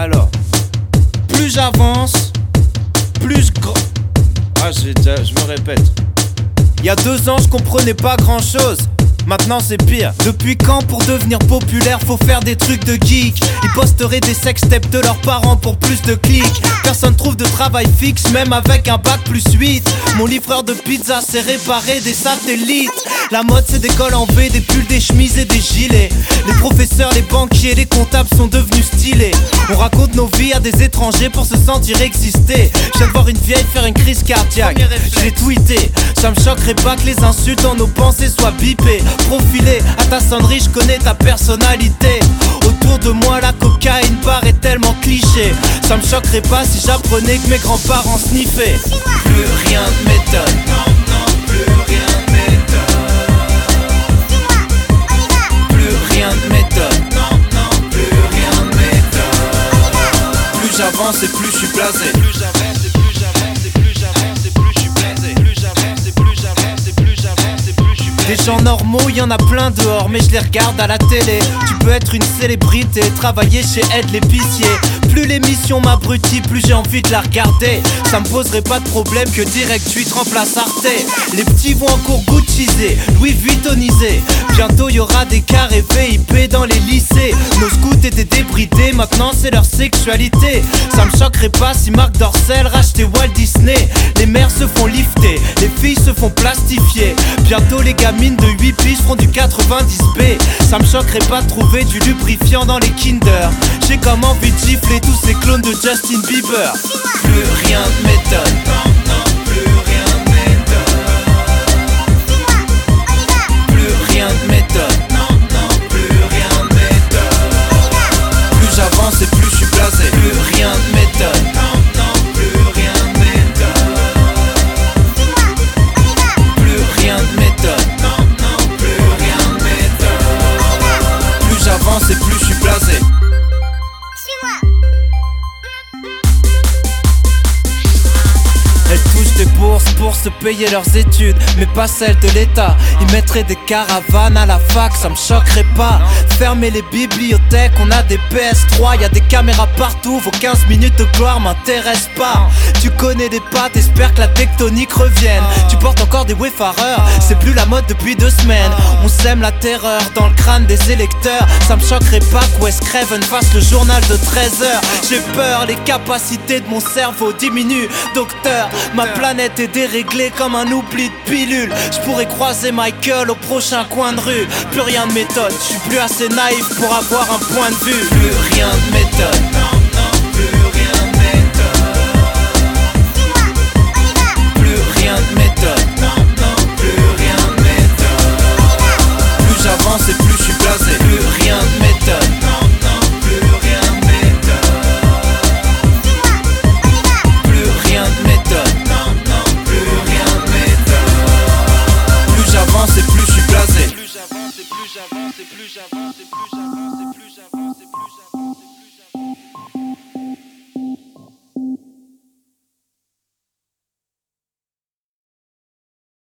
Alors, plus j'avance, plus grand... Ah, je me répète. Il y a 2 ans, je comprenais pas grand chose. Maintenant c'est pire. Depuis quand pour devenir populaire faut faire des trucs de geek? Ils posteraient des sextapes de leurs parents pour plus de clics. Personne trouve de travail fixe même avec un bac plus 8. Mon livreur de pizza sait réparer des satellites. La mode c'est des cols en V, des pulls, des chemises et des gilets. Les professeurs, les banquiers, les comptables sont devenus stylés. On raconte nos vies à des étrangers pour se sentir exister. Je viens de voir une vieille faire une crise cardiaque. Je l'ai tweeté. Ça me choquerait pas que les insultes dans nos pensées soient bipées. Profilé à ta sonnerie, je connais ta personnalité. Autour de moi la cocaïne paraît tellement cliché. Ça me choquerait pas si j'apprenais que mes grands-parents sniffaient. Plus rien ne m'étonne. Non, non, plus rien ne m'étonne. Plus rien ne m'étonne. Non, non, plus rien ne m'étonne. Plus j'avance et plus je suis blasé. Plus j'avance et plus j'avance et plus j'avance et plus je suis blasé. Plus j'avance et plus j'avance et plus j'avance et plus je suis blasé. Des gens normaux, y en a plein dehors, mais je les regarde à la télé. Tu peux être une célébrité, travailler chez Ed l'épicier. Plus l'émission m'abrutit, plus j'ai envie de la regarder. Ça me poserait pas de problème que Direct 8 remplace Arte. Les petits vont encore Gucciser, Louis Vuittonisé. Bientôt y aura des carrés VIP dans les lycées. Nos scouts étaient débridés, maintenant c'est leur sexualité. Ça me choquerait pas si Marc Dorcel rachetait Walt Disney. Les mères se font lifter, les filles se font plastifier. Bientôt les gamines de 8 piges feront du 90B. Ça me choquerait pas de trouver du lubrifiant dans les Kinder. J'ai comme envie de gifler tous ces clones de Justin Bieber. Plus rien ne m'étonne. Non, non, plus rien ne m'étonne. Plus rien ne m'étonne. Non, non, plus rien ne m'étonne. Plus j'avance et plus je suis blasé. Plus rien ne m'étonne. Non, non, plus rien ne m'étonne. Plus rien ne m'étonne. Non, non, plus rien ne m'étonne. Plus j'avance et plus je suis blasé. Elles touchent des bourses pour se payer leurs études, mais pas celles de l'État. Ils mettraient des caravanes à la fac, ça me choquerait pas. Fermer les bibliothèques, on a des PS3, y a des caméras partout, vos 15 minutes de gloire m'intéressent pas. Tu connais des pattes, espère que la tectonique revienne. Tu portes encore des wayfarers, c'est plus la mode depuis 2 semaines. On sème la terreur dans le crâne des électeurs. Ça me choquerait pas que Wes Craven fasse le journal de 13h. J'ai peur, les capacités de mon cerveau diminuent. Docteur, ma planète est déréglée comme un oubli de pilule. Je pourrais croiser Michael au prochain coin de rue. Plus rien ne m'étonne, je suis plus assez naïf pour avoir un point de vue. Plus rien ne m'étonne. Non, non, plus rien ne m'étonne. Plus rien ne m'étonne. Non, non, plus rien ne m'étonne. Plus j'avance et plus je suis blasé. Plus rien ne m'étonne. Non, non, plus rien ne m'étonne. Plus rien ne m'étonne. Non, non, plus rien ne m'étonne. Plus j'avance et plus je suis blasé. Plus j'avance et plus j'avance et plus j'avance et plus j'avance.